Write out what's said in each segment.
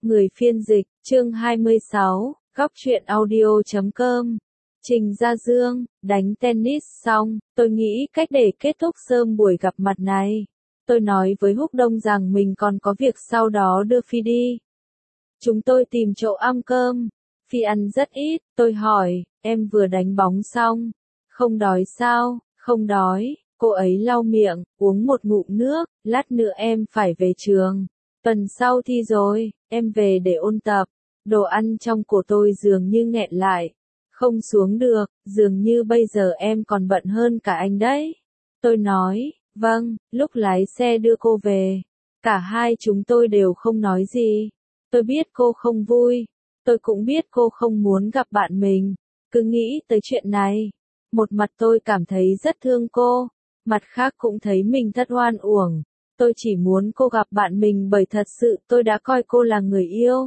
Người phiên dịch, chương 26, góc truyện audio.com. Trình Gia Dương, đánh tennis xong, tôi nghĩ cách để kết thúc sớm buổi gặp mặt này. Tôi nói với Húc Đông rằng mình còn có việc sau đó đưa Phi đi. Chúng tôi tìm chỗ ăn cơm. Phi ăn rất ít, tôi hỏi, em vừa đánh bóng xong. Không đói sao? Không đói. Cô ấy lau miệng, uống một ngụm nước, lát nữa em phải về trường. Tuần sau thi rồi, em về để ôn tập. Đồ ăn trong cổ tôi dường như nghẹn lại. Không xuống được, dường như bây giờ em còn bận hơn cả anh đấy. Tôi nói, vâng, lúc lái xe đưa cô về. Cả hai chúng tôi đều không nói gì. Tôi biết cô không vui. Tôi cũng biết cô không muốn gặp bạn mình. Cứ nghĩ tới chuyện này. Một mặt tôi cảm thấy rất thương cô. Mặt khác cũng thấy mình thật oan uổng. Tôi chỉ muốn cô gặp bạn mình bởi thật sự tôi đã coi cô là người yêu.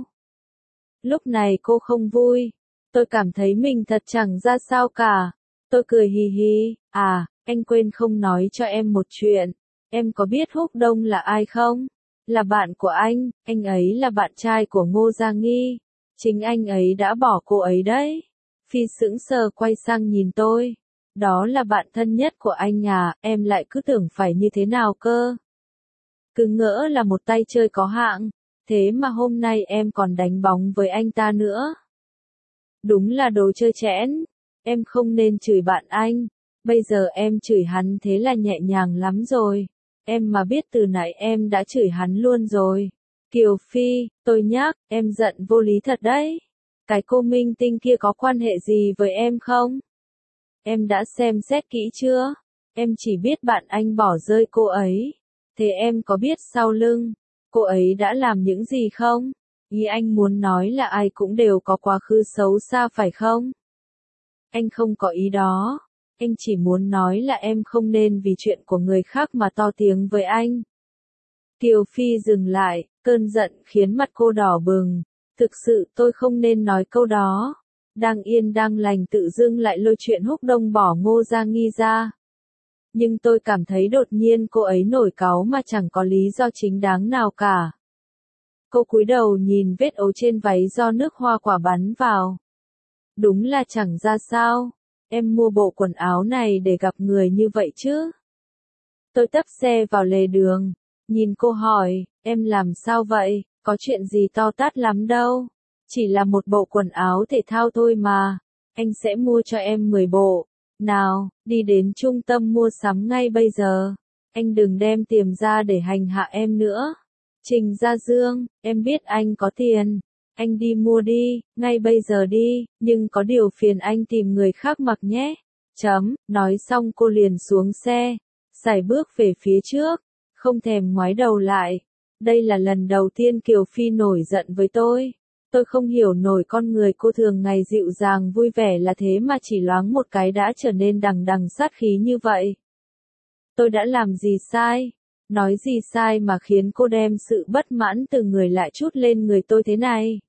Lúc này cô không vui. Tôi cảm thấy mình thật chẳng ra sao cả. Tôi cười hì hì, anh quên không nói cho em một chuyện. Em có biết Húc Đông là ai không? Là bạn của anh ấy là bạn trai của Ngô Gia Nghi. Chính anh ấy đã bỏ cô ấy đấy. Phi sững sờ quay sang nhìn tôi. Đó là bạn thân nhất của anh à, em lại cứ tưởng phải như thế nào cơ. Cứ ngỡ là một tay chơi có hạng, thế mà hôm nay em còn đánh bóng với anh ta nữa. Đúng là đồ chơi chẽn, em không nên chửi bạn anh, bây giờ em chửi hắn thế là nhẹ nhàng lắm rồi. Em mà biết từ nãy em đã chửi hắn luôn rồi. Kiều Phi, tôi nhắc, em giận vô lý thật đấy. Cái cô minh tinh kia có quan hệ gì với em không? Em đã xem xét kỹ chưa? Em chỉ biết bạn anh bỏ rơi cô ấy. Thế em có biết sau lưng cô ấy đã làm những gì không? Ý anh muốn nói là ai cũng đều có quá khứ xấu xa phải không? Anh không có ý đó. Anh chỉ muốn nói là em không nên vì chuyện của người khác mà to tiếng với anh. Kiều Phi dừng lại, cơn giận khiến mặt cô đỏ bừng. Thực sự tôi không nên nói câu đó. Đang yên đang lành tự dưng lại lôi chuyện Húc Đông bỏ Ngô Gia Nghi ra. Nhưng tôi cảm thấy đột nhiên cô ấy nổi cáu mà chẳng có lý do chính đáng nào cả. Cô cúi đầu nhìn vết ấu trên váy do nước hoa quả bắn vào. Đúng là chẳng ra sao. Em mua bộ quần áo này để gặp người như vậy chứ? Tôi tấp xe vào lề đường. Nhìn cô hỏi, em làm sao vậy? Có chuyện gì to tát lắm đâu. Chỉ là một bộ quần áo thể thao thôi mà. Anh sẽ mua cho em 10 bộ. Nào, đi đến trung tâm mua sắm ngay bây giờ. Anh đừng đem tiền ra để hành hạ em nữa. Trình Gia Dương, em biết anh có tiền. Anh đi mua đi, ngay bây giờ đi, nhưng có điều phiền anh tìm người khác mặc nhé. Nói xong cô liền xuống xe, sải bước về phía trước, không thèm ngoái đầu lại. Đây là lần đầu tiên Kiều Phi nổi giận với tôi. Tôi không hiểu nổi con người cô thường ngày dịu dàng vui vẻ là thế mà chỉ loáng một cái đã trở nên đằng đằng sát khí như vậy. Tôi đã làm gì sai? Nói gì sai mà khiến cô đem sự bất mãn từ người lại trút lên người tôi thế này?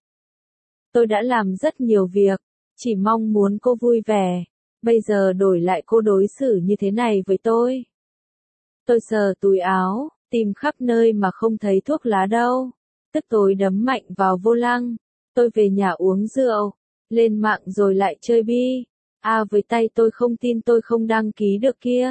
Tôi đã làm rất nhiều việc, chỉ mong muốn cô vui vẻ. Bây giờ đổi lại cô đối xử như thế này với tôi. Tôi sờ túi áo, tìm khắp nơi mà không thấy thuốc lá đâu. Tức tối đấm mạnh vào vô lăng. Tôi về nhà uống rượu, lên mạng rồi lại chơi bi. Với tay tôi không tin tôi không đăng ký được kia.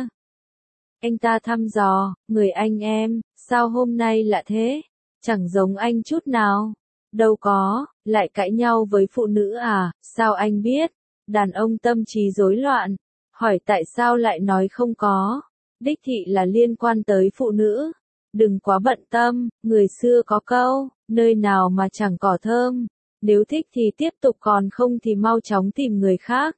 Anh ta thăm dò, người anh em, sao hôm nay lạ thế? Chẳng giống anh chút nào. Đâu có, lại cãi nhau với phụ nữ à, sao anh biết? Đàn ông tâm trí rối loạn. Hỏi tại sao lại nói không có? Đích thị là liên quan tới phụ nữ. Đừng quá bận tâm, người xưa có câu, nơi nào mà chẳng cỏ thơm. Nếu thích thì tiếp tục còn không thì mau chóng tìm người khác.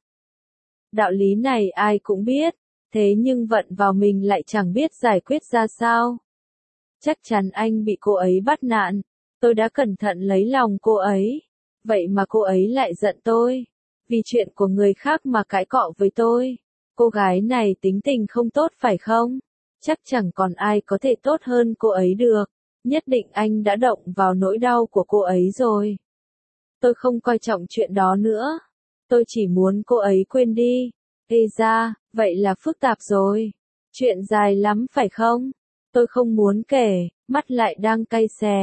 Đạo lý này ai cũng biết, thế nhưng vận vào mình lại chẳng biết giải quyết ra sao. Chắc chắn anh bị cô ấy bắt nạt. Tôi đã cẩn thận lấy lòng cô ấy. Vậy mà cô ấy lại giận tôi. Vì chuyện của người khác mà cãi cọ với tôi. Cô gái này tính tình không tốt phải không? Chắc chẳng còn ai có thể tốt hơn cô ấy được. Nhất định anh đã động vào nỗi đau của cô ấy rồi. Tôi không coi trọng chuyện đó nữa. Tôi chỉ muốn cô ấy quên đi. Ê ra, vậy là phức tạp rồi. Chuyện dài lắm phải không? Tôi không muốn kể, mắt lại đang cay xè.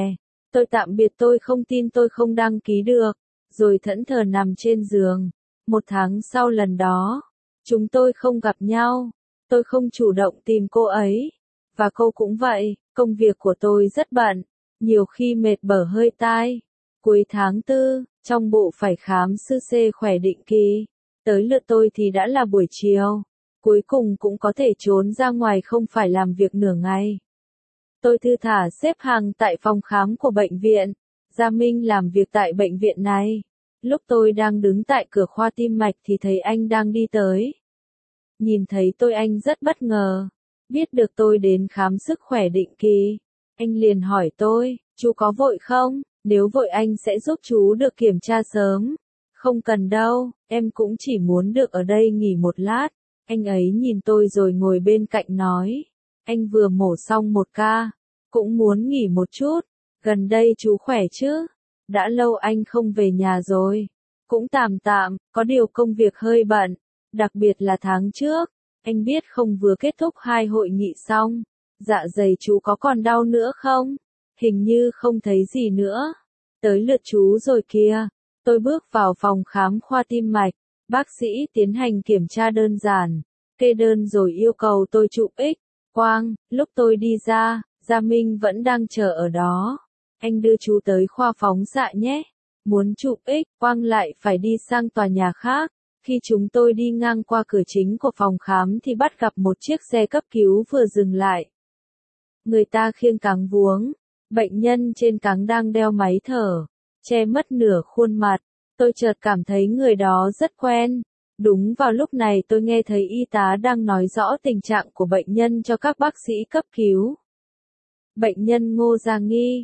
Tôi tạm biệt, tôi không tin tôi không đăng ký được, rồi thẫn thờ nằm trên giường. 1 tháng sau lần đó, chúng tôi không gặp nhau, tôi không chủ động tìm cô ấy, và cô cũng vậy, công việc của tôi rất bận, nhiều khi mệt bở hơi tai. Cuối tháng 4, trong bộ phải khám sư xê khỏe định kỳ, tới lượt tôi thì đã là buổi chiều, cuối cùng cũng có thể trốn ra ngoài không phải làm việc nửa ngày. Tôi thư thả xếp hàng tại phòng khám của bệnh viện. Gia Minh làm việc tại bệnh viện này. Lúc tôi đang đứng tại cửa khoa tim mạch thì thấy anh đang đi tới. Nhìn thấy tôi anh rất bất ngờ. Biết được tôi đến khám sức khỏe định kỳ. Anh liền hỏi tôi, chú có vội không? Nếu vội anh sẽ giúp chú được kiểm tra sớm. Không cần đâu, em cũng chỉ muốn được ở đây nghỉ một lát. Anh ấy nhìn tôi rồi ngồi bên cạnh nói. Anh vừa mổ xong 1 ca, cũng muốn nghỉ một chút. Gần đây chú khỏe chứ? Đã lâu anh không về nhà rồi. Cũng tạm tạm, có điều công việc hơi bận, đặc biệt là tháng trước. Anh biết không, vừa kết thúc 2 hội nghị xong. Dạ dày chú có còn đau nữa không? Hình như không thấy gì nữa. Tới lượt chú rồi kìa. Tôi bước vào phòng khám khoa tim mạch. Bác sĩ tiến hành kiểm tra đơn giản, kê đơn rồi yêu cầu tôi chụp X quang. Lúc tôi đi ra, Gia Minh vẫn đang chờ ở đó. Anh đưa chú tới khoa phóng xạ nhé. Muốn chụp X quang lại phải đi sang tòa nhà khác. Khi chúng tôi đi ngang qua cửa chính của phòng khám thì bắt gặp một chiếc xe cấp cứu vừa dừng lại. Người ta khiêng cáng vuông. Bệnh nhân trên cáng đang đeo máy thở, che mất nửa khuôn mặt. Tôi chợt cảm thấy người đó rất quen. Đúng vào lúc này tôi nghe thấy y tá đang nói rõ tình trạng của bệnh nhân cho các bác sĩ cấp cứu. Bệnh nhân Ngô Gia Nghi,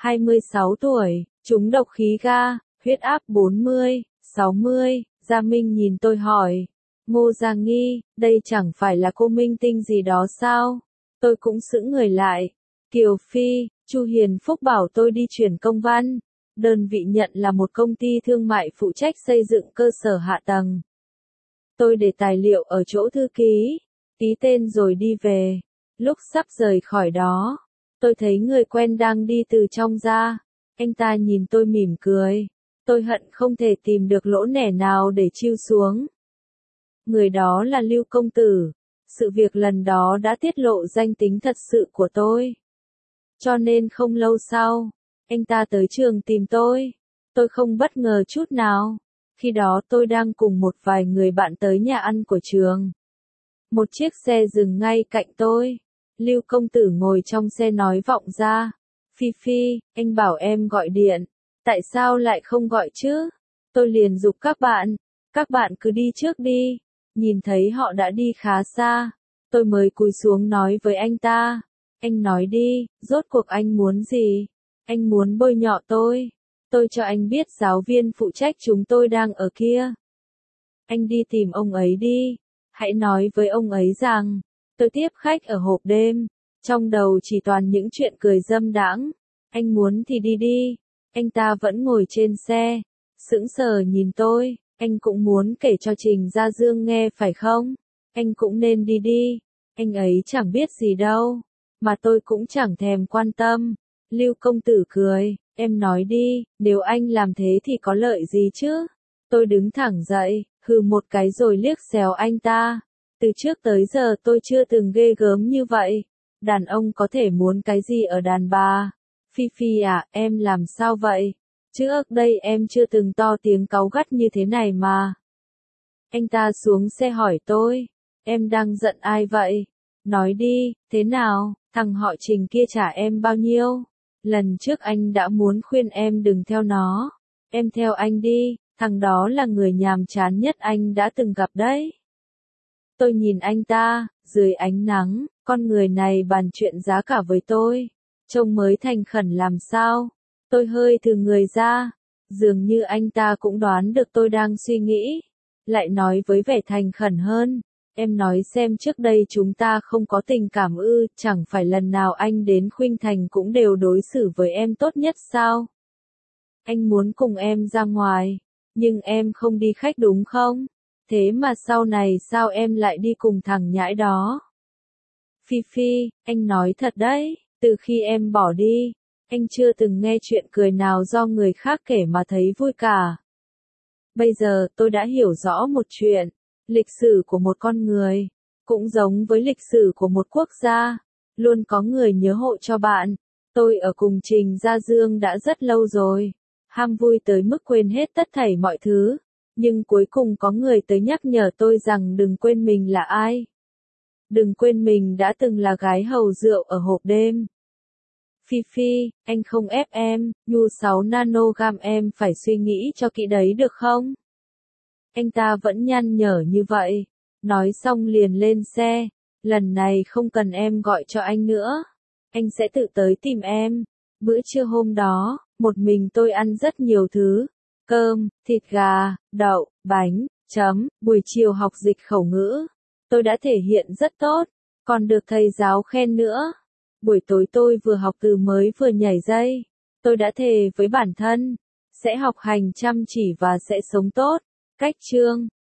26 tuổi, trúng độc khí ga, huyết áp 40, 60. Gia Minh nhìn tôi hỏi, Ngô Gia Nghi, đây chẳng phải là cô minh tinh gì đó sao? Tôi cũng sững người lại. Kiều Phi, Chu Hiền Phúc bảo tôi đi chuyển công văn. Đơn vị nhận là một công ty thương mại phụ trách xây dựng cơ sở hạ tầng. Tôi để tài liệu ở chỗ thư ký, ký tên rồi đi về. Lúc sắp rời khỏi đó, tôi thấy người quen đang đi từ trong ra. Anh ta nhìn tôi mỉm cười. Tôi hận không thể tìm được lỗ nẻ nào để chiêu xuống. Người đó là Lưu Công Tử. Sự việc lần đó đã tiết lộ danh tính thật sự của tôi. Cho nên không lâu sau, anh ta tới trường tìm tôi. Tôi không bất ngờ chút nào. Khi đó tôi đang cùng một vài người bạn tới nhà ăn của trường. Một chiếc xe dừng ngay cạnh tôi. Lưu Công Tử ngồi trong xe nói vọng ra. Phi Phi, anh bảo em gọi điện. Tại sao lại không gọi chứ? Tôi liền giục các bạn cứ đi trước đi. Nhìn thấy họ đã đi khá xa, tôi mới cúi xuống nói với anh ta. Anh nói đi, rốt cuộc anh muốn gì? Anh muốn bôi nhọ tôi. Tôi cho anh biết giáo viên phụ trách chúng tôi đang ở kia. Anh đi tìm ông ấy đi. Hãy nói với ông ấy rằng, tôi tiếp khách ở hộp đêm. Trong đầu chỉ toàn những chuyện cười dâm đãng. Anh muốn thì đi đi. Anh ta vẫn ngồi trên xe, sững sờ nhìn tôi. Anh cũng muốn kể cho Trình Gia Dương nghe phải không? Anh cũng nên đi đi. Anh ấy chẳng biết gì đâu. Mà tôi cũng chẳng thèm quan tâm. Lưu Công Tử cười. Em nói đi, nếu anh làm thế thì có lợi gì chứ? Tôi đứng thẳng dậy, hừ một cái rồi liếc xéo anh ta. Từ trước tới giờ tôi chưa từng ghê gớm như vậy. Đàn ông có thể muốn cái gì ở đàn bà? Phi Phi à, em làm sao vậy? Trước đây em chưa từng to tiếng cáu gắt như thế này mà. Anh ta xuống xe hỏi tôi. Em đang giận ai vậy? Nói đi, thế nào, thằng họ Trình kia trả em bao nhiêu? Lần trước anh đã muốn khuyên em đừng theo nó. Em theo anh đi, thằng đó là người nhàm chán nhất anh đã từng gặp đấy. Tôi nhìn anh ta, dưới ánh nắng, con người này bàn chuyện giá cả với tôi. Trông mới thành khẩn làm sao? Tôi hơi thừ người ra. Dường như anh ta cũng đoán được tôi đang suy nghĩ. Lại nói với vẻ thành khẩn hơn. Em nói xem, trước đây chúng ta không có tình cảm ư? Chẳng phải lần nào anh đến Khuynh Thành cũng đều đối xử với em tốt nhất sao? Anh muốn cùng em ra ngoài, nhưng em không đi khách đúng không? Thế mà sau này sao em lại đi cùng thằng nhãi đó? Phi Phi, anh nói thật đấy, từ khi em bỏ đi, Anh chưa từng nghe chuyện cười nào do người khác kể mà thấy vui cả. Bây giờ tôi đã hiểu rõ một chuyện. Lịch sử của một con người, cũng giống với lịch sử của một quốc gia, luôn có người nhớ hộ cho bạn. Tôi ở cùng Trình Gia Dương đã rất lâu rồi. Ham vui tới mức quên hết tất thảy mọi thứ. Nhưng cuối cùng có người tới nhắc nhở tôi rằng đừng quên mình là ai. Đừng quên mình đã từng là gái hầu rượu ở hộp đêm. Phi Phi, anh không ép em, nhu 6 nanogam em phải suy nghĩ cho kỹ đấy được không? Anh ta vẫn nhăn nhở như vậy. Nói xong liền lên xe. Lần này không cần em gọi cho anh nữa. Anh sẽ tự tới tìm em. Bữa trưa hôm đó, một mình tôi ăn rất nhiều thứ. Cơm, thịt gà, đậu, bánh, chấm. Buổi chiều học dịch khẩu ngữ. Tôi đã thể hiện rất tốt. Còn được thầy giáo khen nữa. Buổi tối tôi vừa học từ mới vừa nhảy dây. Tôi đã thề với bản thân. Sẽ học hành chăm chỉ và sẽ sống tốt. Cách chương